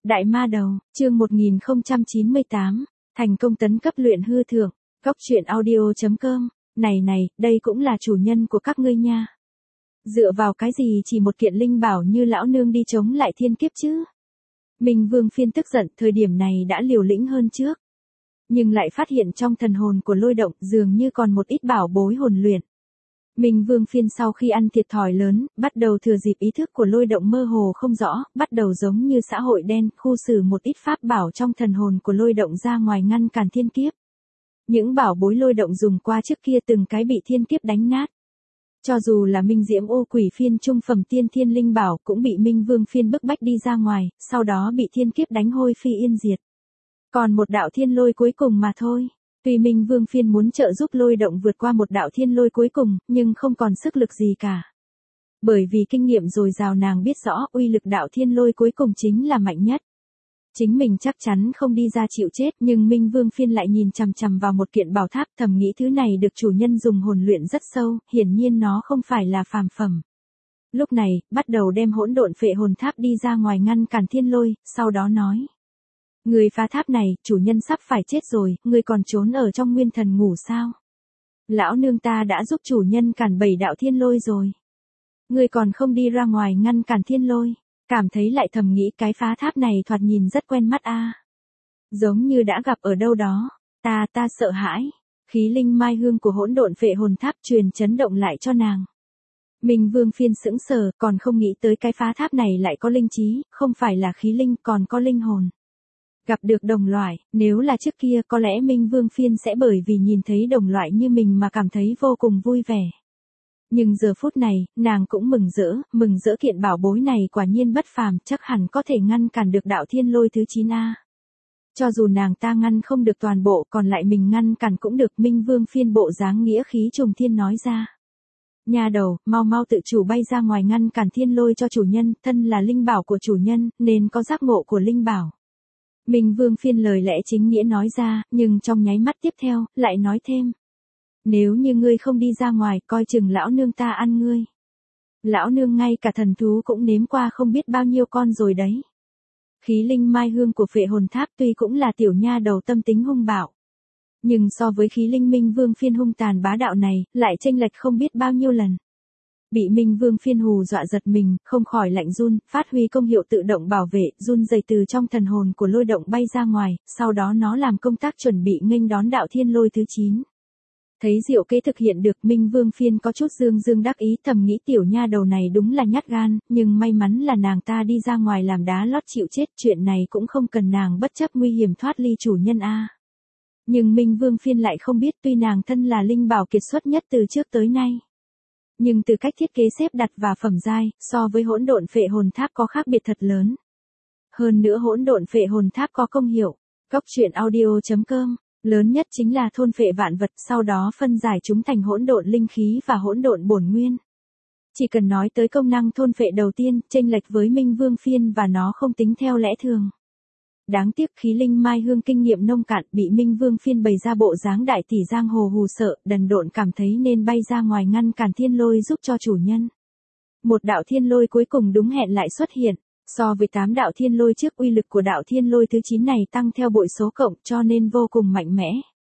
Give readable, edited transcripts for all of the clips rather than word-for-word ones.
Đại ma đầu, chương 1098, thành công tấn cấp luyện hư thượng, góc truyện audio.com, này, đây cũng là chủ nhân của các ngươi nha. Dựa vào cái gì chỉ một kiện linh bảo như lão nương đi chống lại thiên kiếp chứ? Minh Vương Phiên tức giận, thời điểm này đã liều lĩnh hơn trước. Nhưng lại phát hiện trong thần hồn của Lôi Động dường như còn một ít bảo bối hồn luyện. Minh Vương Phiên sau khi ăn thiệt thòi lớn, bắt đầu thừa dịp ý thức của Lôi Động mơ hồ không rõ, bắt đầu giống như xã hội đen, khu xử một ít pháp bảo trong thần hồn của Lôi Động ra ngoài ngăn cản thiên kiếp. Những bảo bối Lôi Động dùng qua trước kia từng cái bị thiên kiếp đánh nát. Cho dù là Minh Diễm Ô Quỷ Phiên trung phẩm tiên thiên linh bảo cũng bị Minh Vương Phiên bức bách đi ra ngoài, sau đó bị thiên kiếp đánh hôi phi yên diệt. Còn một đạo thiên lôi cuối cùng mà thôi. Tuy Minh Vương Phiên muốn trợ giúp Lôi Động vượt qua một đạo thiên lôi cuối cùng, nhưng không còn sức lực gì cả. Bởi vì kinh nghiệm dồi dào nàng biết rõ uy lực đạo thiên lôi cuối cùng chính là mạnh nhất. Chính mình chắc chắn không đi ra chịu chết, nhưng Minh Vương Phiên lại nhìn chằm chằm vào một kiện bảo tháp, thầm nghĩ thứ này được chủ nhân dùng hồn luyện rất sâu, hiển nhiên nó không phải là phàm phẩm. Lúc này, bắt đầu đem hỗn độn phệ hồn tháp đi ra ngoài ngăn cản thiên lôi, sau đó nói. Người phá tháp này, chủ nhân sắp phải chết rồi, người còn trốn ở trong nguyên thần ngủ sao? Lão nương ta đã giúp chủ nhân cản 7 đạo thiên lôi rồi. Người còn không đi ra ngoài ngăn cản thiên lôi, cảm thấy lại thầm nghĩ cái phá tháp này thoạt nhìn rất quen mắt a. Giống như đã gặp ở đâu đó, ta sợ hãi, khí linh mai hương của hỗn độn phệ hồn tháp truyền chấn động lại cho nàng. Minh Vương Phiên sững sờ, còn không nghĩ tới cái phá tháp này lại có linh trí, không phải là khí linh còn có linh hồn. Gặp được đồng loại, nếu là trước kia có lẽ Minh Vương Phiên sẽ bởi vì nhìn thấy đồng loại như mình mà cảm thấy vô cùng vui vẻ. Nhưng giờ phút này, nàng cũng mừng rỡ kiện bảo bối này quả nhiên bất phàm, chắc hẳn có thể ngăn cản được đạo thiên lôi thứ 9A. Cho dù nàng ta ngăn không được toàn bộ, còn lại mình ngăn cản cũng được. Minh Vương Phiên bộ dáng nghĩa khí trùng thiên nói ra. Nha đầu, mau tự chủ bay ra ngoài ngăn cản thiên lôi cho chủ nhân, thân là linh bảo của chủ nhân, nên có giác ngộ của linh bảo. Minh Vương Phiên lời lẽ chính nghĩa nói ra, nhưng trong nháy mắt tiếp theo, lại nói thêm. Nếu như ngươi không đi ra ngoài, coi chừng lão nương ta ăn ngươi. Lão nương ngay cả thần thú cũng nếm qua không biết bao nhiêu con rồi đấy. Khí linh mai hương của phệ hồn tháp tuy cũng là tiểu nha đầu tâm tính hung bạo. Nhưng so với khí linh Minh Vương Phiên hung tàn bá đạo này, lại chênh lệch không biết bao nhiêu lần. Bị Minh Vương Phiên hù dọa giật mình, không khỏi lạnh run, phát huy công hiệu tự động bảo vệ, run rẩy từ trong thần hồn của Lôi Động bay ra ngoài, sau đó nó làm công tác chuẩn bị nghênh đón đạo thiên lôi thứ 9. Thấy diệu kế thực hiện được, Minh Vương Phiên có chút dương đắc ý, thầm nghĩ tiểu nha đầu này đúng là nhát gan, nhưng may mắn là nàng ta đi ra ngoài làm đá lót chịu chết, chuyện này cũng không cần nàng bất chấp nguy hiểm thoát ly chủ nhân a. Nhưng Minh Vương Phiên lại không biết, tuy nàng thân là linh bảo kiệt xuất nhất từ trước tới nay, nhưng từ cách thiết kế xếp đặt và phẩm giai, so với hỗn độn phệ hồn tháp có khác biệt thật lớn. Hơn nữa hỗn độn phệ hồn tháp có công hiệu, góc truyện audio.com, lớn nhất chính là thôn phệ vạn vật, sau đó phân giải chúng thành hỗn độn linh khí và hỗn độn bổn nguyên. Chỉ cần nói tới công năng thôn phệ đầu tiên, chênh lệch với Minh Vương Phiên và nó không tính theo lẽ thường. Đáng tiếc khí linh mai hương kinh nghiệm nông cạn, bị Minh Vương Phiên bày ra bộ dáng đại tỷ giang hồ hù sợ, đần độn cảm thấy nên bay ra ngoài ngăn cản thiên lôi giúp cho chủ nhân. Một đạo thiên lôi cuối cùng đúng hẹn lại xuất hiện, so với 8 đạo thiên lôi trước, uy lực của đạo thiên lôi thứ 9 này tăng theo bội số cộng, cho nên vô cùng mạnh mẽ.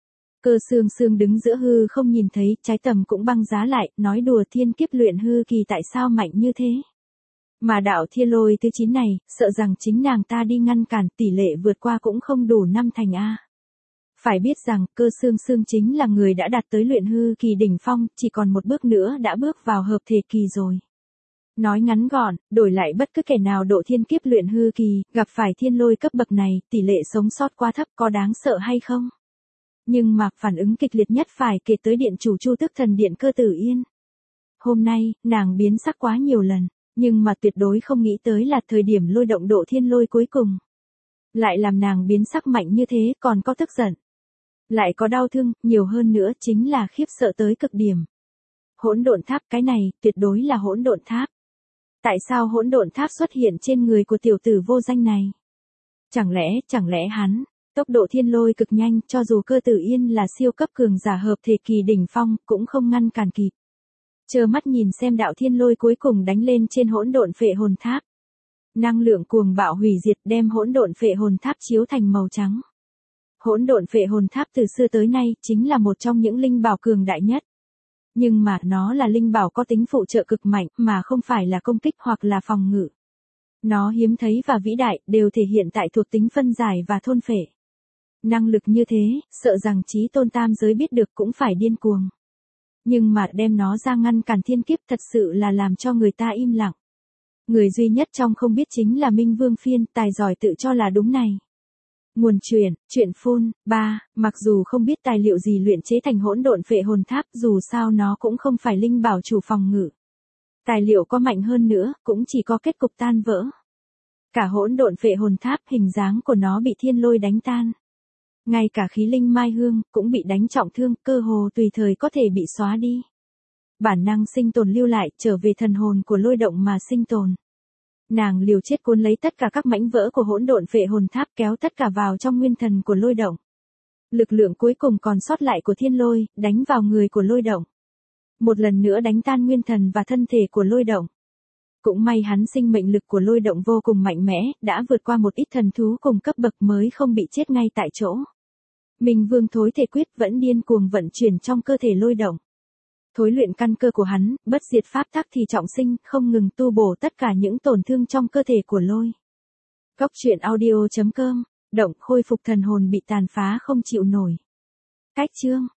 Cơ Xương đứng giữa hư không nhìn thấy, trái tầm cũng băng giá lại, nói đùa thiên kiếp luyện hư kỳ tại sao mạnh như thế. Mà đạo thiên lôi thứ 9 này, sợ rằng chính nàng ta đi ngăn cản, tỷ lệ vượt qua cũng không đủ 5 thành A. Phải biết rằng, Cơ Xương chính là người đã đạt tới luyện hư kỳ đỉnh phong, chỉ còn một bước nữa đã bước vào hợp thể kỳ rồi. Nói ngắn gọn, đổi lại bất cứ kẻ nào độ thiên kiếp luyện hư kỳ, gặp phải thiên lôi cấp bậc này, tỷ lệ sống sót quá thấp, có đáng sợ hay không? Nhưng mà phản ứng kịch liệt nhất phải kể tới điện chủ Chu Tức Thần Điện Cơ Tử Yên. Hôm nay, nàng biến sắc quá nhiều lần. Nhưng mà tuyệt đối không nghĩ tới là thời điểm Lôi Động độ thiên lôi cuối cùng. Lại làm nàng biến sắc mạnh như thế, còn có tức giận. Lại có đau thương, nhiều hơn nữa chính là khiếp sợ tới cực điểm. Hỗn độn tháp, cái này, tuyệt đối là hỗn độn tháp. Tại sao hỗn độn tháp xuất hiện trên người của tiểu tử vô danh này? Chẳng lẽ hắn, tốc độ thiên lôi cực nhanh, cho dù Cơ Tử Yên là siêu cấp cường giả hợp thể kỳ đỉnh phong, cũng không ngăn cản kịp. Chờ mắt nhìn xem đạo thiên lôi cuối cùng đánh lên trên hỗn độn phệ hồn tháp. Năng lượng cuồng bạo hủy diệt đem hỗn độn phệ hồn tháp chiếu thành màu trắng. Hỗn độn phệ hồn tháp từ xưa tới nay chính là một trong những linh bảo cường đại nhất. Nhưng mà nó là linh bảo có tính phụ trợ cực mạnh mà không phải là công kích hoặc là phòng ngự. Nó hiếm thấy và vĩ đại đều thể hiện tại thuộc tính phân giải và thôn phệ. Năng lực như thế, sợ rằng chí tôn tam giới biết được cũng phải điên cuồng. Nhưng mà đem nó ra ngăn cản thiên kiếp thật sự là làm cho người ta im lặng. Người duy nhất trong không biết chính là Minh Vương Phiên, tài giỏi tự cho là đúng này. Nguồn truyện phun, 3, mặc dù không biết tài liệu gì luyện chế thành hỗn độn phệ hồn tháp, dù sao nó cũng không phải linh bảo chủ phòng ngự. Tài liệu có mạnh hơn nữa, cũng chỉ có kết cục tan vỡ. Cả hỗn độn phệ hồn tháp, hình dáng của nó bị thiên lôi đánh tan. Ngay cả khí linh mai hương, cũng bị đánh trọng thương, cơ hồ tùy thời có thể bị xóa đi. Bản năng sinh tồn lưu lại, trở về thần hồn của lôi động mà sinh tồn. Nàng liều chết cuốn lấy tất cả các mảnh vỡ của hỗn độn phệ hồn tháp, kéo tất cả vào trong nguyên thần của lôi động. Lực lượng cuối cùng còn sót lại của thiên lôi, đánh vào người của lôi động. Một lần nữa đánh tan nguyên thần và thân thể của lôi động. Cũng may hắn sinh mệnh lực của lôi động vô cùng mạnh mẽ, đã vượt qua một ít thần thú cùng cấp bậc mới không bị chết ngay tại chỗ. Minh Vương thối thể quyết vẫn điên cuồng vận chuyển trong cơ thể lôi động. Thối luyện căn cơ của hắn, bất diệt pháp tắc thì trọng sinh, không ngừng tu bổ tất cả những tổn thương trong cơ thể của lôi. Góc truyện audio.com, động khôi phục thần hồn bị tàn phá không chịu nổi. Cách chương